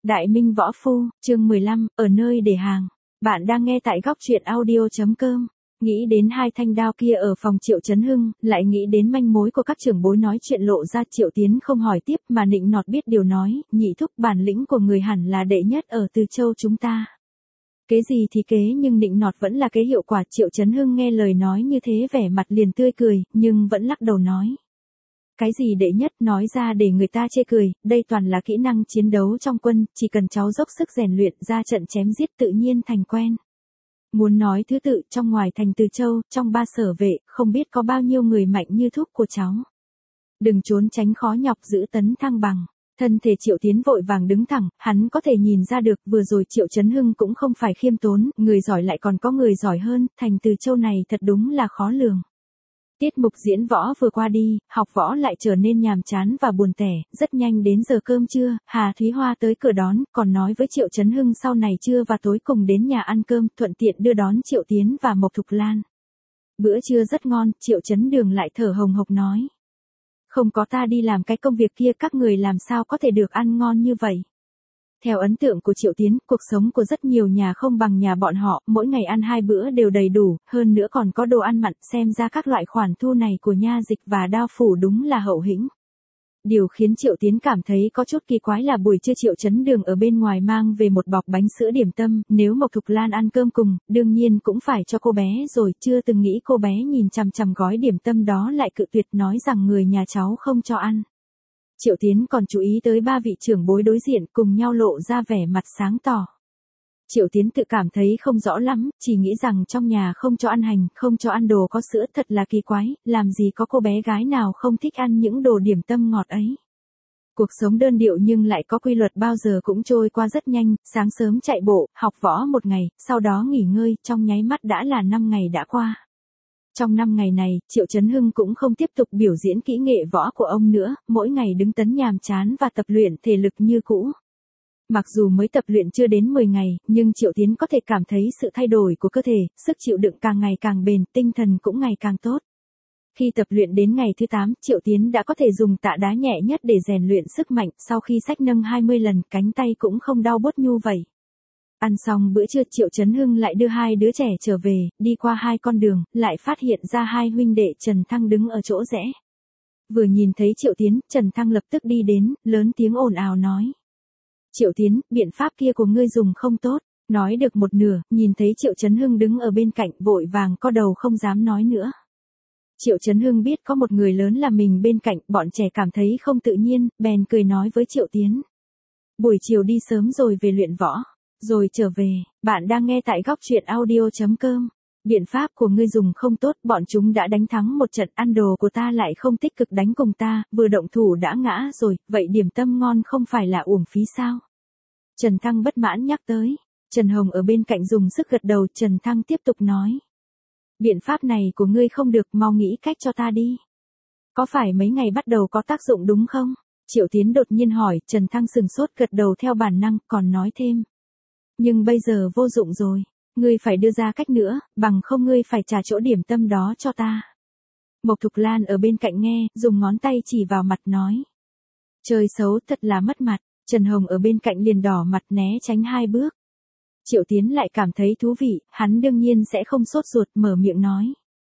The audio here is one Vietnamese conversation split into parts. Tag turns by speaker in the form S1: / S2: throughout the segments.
S1: Đại Minh Võ Phu, chương 15, ở nơi để hàng. Bạn đang nghe tại góc truyện audio.com. Nghĩ đến hai thanh đao kia ở phòng Triệu Chấn Hưng, lại nghĩ đến manh mối của các trưởng bối nói chuyện lộ ra. Triệu Tiến không hỏi tiếp mà nịnh nọt biết điều nói, nhị thúc, bản lĩnh của người hẳn là đệ nhất ở Từ Châu chúng ta. Kế gì thì kế, nhưng nịnh nọt vẫn là kế hiệu quả. Triệu Chấn Hưng nghe lời nói như thế vẻ mặt liền tươi cười, nhưng vẫn lắc đầu nói. Cái gì đệ nhất, nói ra để người ta chê cười, đây toàn là kỹ năng chiến đấu trong quân, chỉ cần cháu dốc sức rèn luyện, ra trận chém giết tự nhiên thành quen. Muốn nói thứ tự, trong ngoài thành Từ Châu, trong ba sở vệ, không biết có bao nhiêu người mạnh như thúc của cháu. Đừng trốn tránh khó nhọc, giữ tấn thăng bằng. Thân thể Triệu Tiến vội vàng đứng thẳng, hắn có thể nhìn ra được vừa rồi Triệu Chấn Hưng cũng không phải khiêm tốn, người giỏi lại còn có người giỏi hơn, thành Từ Châu này thật đúng là khó lường. Tiết mục diễn võ vừa qua đi, học võ lại trở nên nhàm chán và buồn tẻ, rất nhanh đến giờ cơm trưa, Hà Thúy Hoa tới cửa đón, còn nói với Triệu Chấn Hưng sau này trưa và tối cùng đến nhà ăn cơm, thuận tiện đưa đón Triệu Tiến và Mộc Thục Lan. Bữa trưa rất ngon, Triệu Chấn Đường lại thở hồng hộc nói. Không có ta đi làm cái công việc kia, các người làm sao có thể được ăn ngon như vậy. Theo ấn tượng của Triệu Tiến, cuộc sống của rất nhiều nhà không bằng nhà bọn họ, mỗi ngày ăn 2 bữa đều đầy đủ, hơn nữa còn có đồ ăn mặn, xem ra các loại khoản thu này của Nha Dịch và Đao Phủ đúng là hậu hĩnh. Điều khiến Triệu Tiến cảm thấy có chút kỳ quái là buổi trưa Triệu Chấn Đường ở bên ngoài mang về một bọc bánh sữa điểm tâm, nếu Mộc Thục Lan ăn cơm cùng, đương nhiên cũng phải cho cô bé rồi, chưa từng nghĩ cô bé nhìn chằm chằm gói điểm tâm đó lại cự tuyệt nói rằng người nhà cháu không cho ăn. Triệu Tiến còn chú ý tới 3 vị trưởng bối đối diện cùng nhau lộ ra vẻ mặt sáng tỏ. Triệu Tiến tự cảm thấy không rõ lắm, chỉ nghĩ rằng trong nhà không cho ăn hành, không cho ăn đồ có sữa, thật là kỳ quái, làm gì có cô bé gái nào không thích ăn những đồ điểm tâm ngọt ấy. Cuộc sống đơn điệu nhưng lại có quy luật bao giờ cũng trôi qua rất nhanh, sáng sớm chạy bộ, học võ một ngày, sau đó nghỉ ngơi, trong nháy mắt đã là 5 ngày đã qua. Trong 5 ngày này, Triệu Chấn Hưng cũng không tiếp tục biểu diễn kỹ nghệ võ của ông nữa, mỗi ngày đứng tấn nhàm chán và tập luyện thể lực như cũ. Mặc dù mới tập luyện chưa đến 10 ngày, nhưng Triệu Tiến có thể cảm thấy sự thay đổi của cơ thể, sức chịu đựng càng ngày càng bền, tinh thần cũng ngày càng tốt. Khi tập luyện đến ngày thứ 8, Triệu Tiến đã có thể dùng tạ đá nhẹ nhất để rèn luyện sức mạnh, sau khi xách nâng 20 lần, cánh tay cũng không đau buốt nhu vậy. Ăn xong bữa trưa, Triệu Chấn Hưng lại đưa 2 đứa trẻ trở về, đi qua 2 con đường, lại phát hiện ra 2 huynh đệ Trần Thăng đứng ở chỗ rẽ. Vừa nhìn thấy Triệu Tiến, Trần Thăng lập tức đi đến, lớn tiếng ồn ào nói. Triệu Tiến, biện pháp kia của ngươi dùng không tốt. Nói được một nửa, nhìn thấy Triệu Chấn Hưng đứng ở bên cạnh, vội vàng co đầu không dám nói nữa. Triệu Chấn Hưng biết có một người lớn là mình bên cạnh, bọn trẻ cảm thấy không tự nhiên, bèn cười nói với Triệu Tiến. Buổi chiều đi sớm rồi về luyện võ. Rồi trở về, bạn đang nghe tại góc truyện audio.com. Biện pháp của ngươi dùng không tốt, bọn chúng đã đánh thắng một trận, ăn đồ của ta lại không tích cực đánh cùng ta, vừa động thủ đã ngã rồi, vậy điểm tâm ngon không phải là uổng phí sao? Trần Thăng bất mãn nhắc tới. Trần Hồng ở bên cạnh dùng sức gật đầu, Trần Thăng tiếp tục nói. Biện pháp này của ngươi không được, mau nghĩ cách cho ta đi. Có phải mấy ngày bắt đầu có tác dụng đúng không? Triệu Tiến đột nhiên hỏi, Trần Thăng sừng sốt gật đầu theo bản năng, còn nói thêm. Nhưng bây giờ vô dụng rồi, ngươi phải đưa ra cách nữa, bằng không ngươi phải trả chỗ điểm tâm đó cho ta. Mộc Thục Lan ở bên cạnh nghe, dùng ngón tay chỉ vào mặt nói. Chơi xấu thật là mất mặt, Trần Hồng ở bên cạnh liền đỏ mặt né tránh 2 bước. Triệu Tiến lại cảm thấy thú vị, hắn đương nhiên sẽ không sốt ruột, mở miệng nói.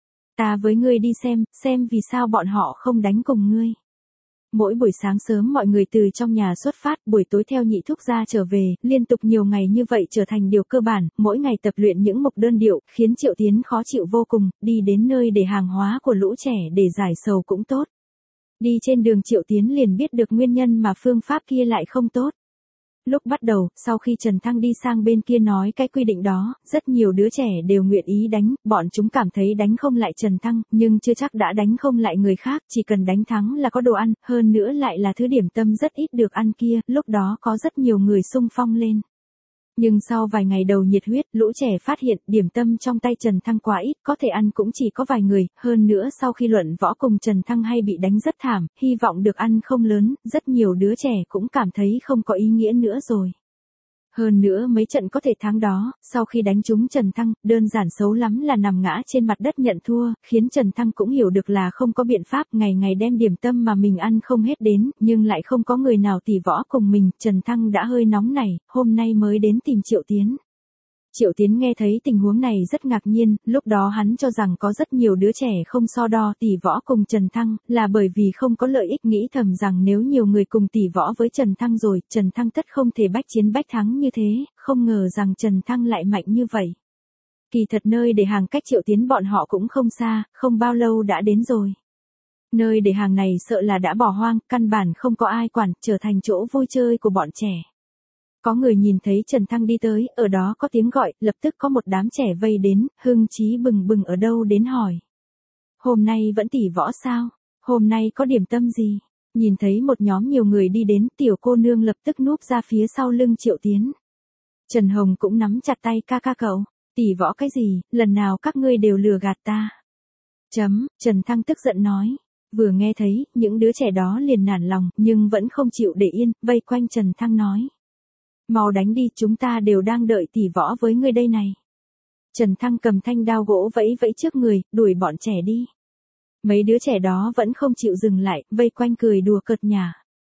S1: Ta với ngươi đi xem vì sao bọn họ không đánh cùng ngươi. Mỗi buổi sáng sớm mọi người từ trong nhà xuất phát, buổi tối theo nhị thúc ra trở về, liên tục nhiều ngày như vậy trở thành điều cơ bản, mỗi ngày tập luyện những mục đơn điệu, khiến Triệu Tiến khó chịu vô cùng, đi đến nơi để hàng hóa của lũ trẻ để giải sầu cũng tốt. Đi trên đường Triệu Tiến liền biết được nguyên nhân mà phương pháp kia lại không tốt. Lúc bắt đầu, sau khi Trần Thăng đi sang bên kia nói cái quy định đó, rất nhiều đứa trẻ đều nguyện ý đánh, bọn chúng cảm thấy đánh không lại Trần Thăng, nhưng chưa chắc đã đánh không lại người khác, chỉ cần đánh thắng là có đồ ăn, hơn nữa lại là thứ điểm tâm rất ít được ăn kia, lúc đó có rất nhiều người xung phong lên. Nhưng sau vài ngày đầu nhiệt huyết, lũ trẻ phát hiện điểm tâm trong tay Trần Thăng quá ít, có thể ăn cũng chỉ có vài người, hơn nữa sau khi luận võ cùng Trần Thăng hay bị đánh rất thảm, hy vọng được ăn không lớn, rất nhiều đứa trẻ cũng cảm thấy không có ý nghĩa nữa rồi. Hơn nữa mấy trận có thể thắng đó, sau khi đánh trúng Trần Thăng, đơn giản xấu lắm là nằm ngã trên mặt đất nhận thua, khiến Trần Thăng cũng hiểu được là không có biện pháp, ngày ngày đem điểm tâm mà mình ăn không hết đến, nhưng lại không có người nào tỉ võ cùng mình, Trần Thăng đã hơi nóng nảy, hôm nay mới đến tìm Triệu Tiến. Triệu Tiến nghe thấy tình huống này rất ngạc nhiên, lúc đó hắn cho rằng có rất nhiều đứa trẻ không so đo tỉ võ cùng Trần Thăng, là bởi vì không có lợi ích, nghĩ thầm rằng nếu nhiều người cùng tỉ võ với Trần Thăng rồi, Trần Thăng tất không thể bách chiến bách thắng như thế, không ngờ rằng Trần Thăng lại mạnh như vậy. Kỳ thật nơi để hàng cách Triệu Tiến bọn họ cũng không xa, không bao lâu đã đến rồi. Nơi để hàng này sợ là đã bỏ hoang, căn bản không có ai quản, trở thành chỗ vui chơi của bọn trẻ. Có người nhìn thấy Trần Thăng đi tới, ở đó có tiếng gọi, lập tức có một đám trẻ vây đến, hưng chí bừng bừng ở đâu đến hỏi. Hôm nay vẫn tỉ võ sao? Hôm nay có điểm tâm gì? Nhìn thấy một nhóm nhiều người đi đến, tiểu cô nương lập tức núp ra phía sau lưng Triệu Tiến. Trần Hồng cũng nắm chặt tay ca ca cậu, tỉ võ cái gì, lần nào các ngươi đều lừa gạt ta. Trần Thăng tức giận nói. Vừa nghe thấy, những đứa trẻ đó liền nản lòng, nhưng vẫn không chịu để yên, vây quanh Trần Thăng nói. Mau đánh đi, chúng ta đều đang đợi tỉ võ với ngươi đây này. Trần Thăng cầm thanh đao gỗ vẫy vẫy trước người, đuổi bọn trẻ đi. Mấy đứa trẻ đó vẫn không chịu dừng lại, vây quanh cười đùa cợt nhả.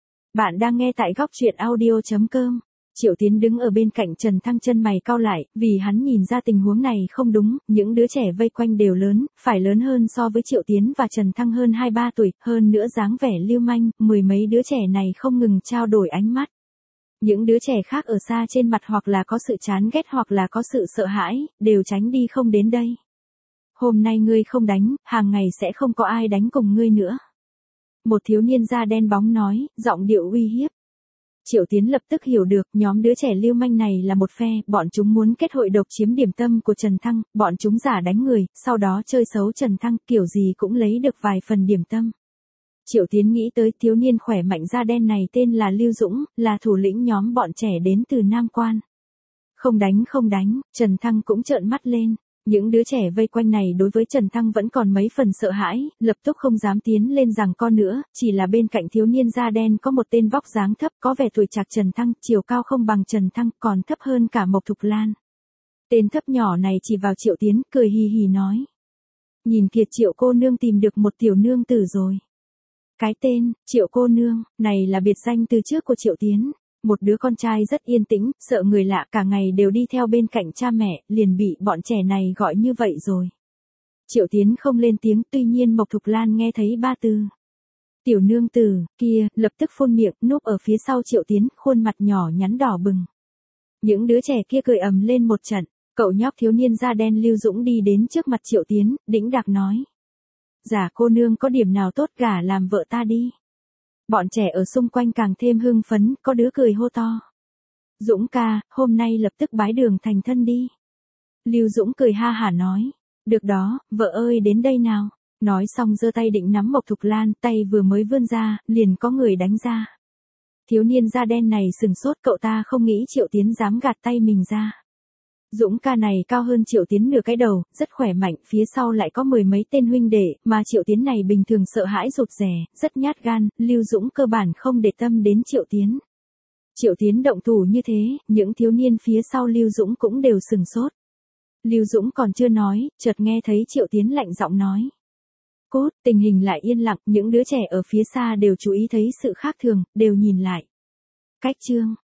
S1: Bạn đang nghe tại góc truyện audio.com. Triệu Tiến đứng ở bên cạnh Trần Thăng, chân mày cau lại, vì hắn nhìn ra tình huống này không đúng, những đứa trẻ vây quanh đều lớn, phải lớn hơn so với Triệu Tiến và Trần Thăng hơn 2-3 tuổi, hơn nữa dáng vẻ lưu manh, mười mấy đứa trẻ này không ngừng trao đổi ánh mắt. Những đứa trẻ khác ở xa trên mặt hoặc là có sự chán ghét hoặc là có sự sợ hãi, đều tránh đi không đến đây. Hôm nay ngươi không đánh, hàng ngày sẽ không có ai đánh cùng ngươi nữa. Một thiếu niên da đen bóng nói, giọng điệu uy hiếp. Triệu Tiến lập tức hiểu được, nhóm đứa trẻ lưu manh này là một phe, bọn chúng muốn kết hội độc chiếm điểm tâm của Trần Thăng, bọn chúng giả đánh người, sau đó chơi xấu Trần Thăng, kiểu gì cũng lấy được vài phần điểm tâm. Triệu Tiến nghĩ tới thiếu niên khỏe mạnh da đen này tên là Lưu Dũng, là thủ lĩnh nhóm bọn trẻ đến từ Nam Quan. Không đánh, Trần Thăng cũng trợn mắt lên. Những đứa trẻ vây quanh này đối với Trần Thăng vẫn còn mấy phần sợ hãi, lập tức không dám tiến lên giằng co nữa, chỉ là bên cạnh thiếu niên da đen có một tên vóc dáng thấp, có vẻ tuổi trạc Trần Thăng, chiều cao không bằng Trần Thăng, còn thấp hơn cả Mộc Thục Lan. Tên thấp nhỏ này chỉ vào Triệu Tiến, cười hì hì nói. Nhìn kìa, Triệu cô nương tìm được một tiểu nương tử rồi. Cái tên, Triệu cô nương, này là biệt danh từ trước của Triệu Tiến. Một đứa con trai rất yên tĩnh, sợ người lạ, cả ngày đều đi theo bên cạnh cha mẹ, liền bị bọn trẻ này gọi như vậy rồi. Triệu Tiến không lên tiếng, tuy nhiên Mộc Thục Lan nghe thấy ba từ. Tiểu nương tử, kia, lập tức phun miệng, núp ở phía sau Triệu Tiến, khuôn mặt nhỏ nhắn đỏ bừng. Những đứa trẻ kia cười ầm lên một trận, cậu nhóc thiếu niên da đen Lưu Dũng đi đến trước mặt Triệu Tiến, đĩnh đạc nói. Giả cô nương có điểm nào tốt gả làm vợ ta đi. Bọn trẻ ở xung quanh càng thêm hưng phấn, có đứa cười hô to. Dũng ca, hôm nay lập tức bái đường thành thân đi. Lưu Dũng cười ha hả nói. Được đó, vợ ơi đến đây nào. Nói xong giơ tay định nắm Mộc Thục Lan, tay vừa mới vươn ra, liền có người đánh ra. Thiếu niên da đen này sừng sốt, cậu ta không nghĩ Triệu Tiến dám gạt tay mình ra. Dũng ca này cao hơn Triệu Tiến nửa cái đầu, rất khỏe mạnh, phía sau lại có mười mấy tên huynh đệ, mà Triệu Tiến này bình thường sợ hãi rụt rè, rất nhát gan, Lưu Dũng cơ bản không để tâm đến Triệu Tiến. Triệu Tiến động thủ như thế, những thiếu niên phía sau Lưu Dũng cũng đều sừng sốt. Lưu Dũng còn chưa nói, chợt nghe thấy Triệu Tiến lạnh giọng nói. Cốt, tình hình lại yên lặng, những đứa trẻ ở phía xa đều chú ý thấy sự khác thường, đều nhìn lại. Cách chương.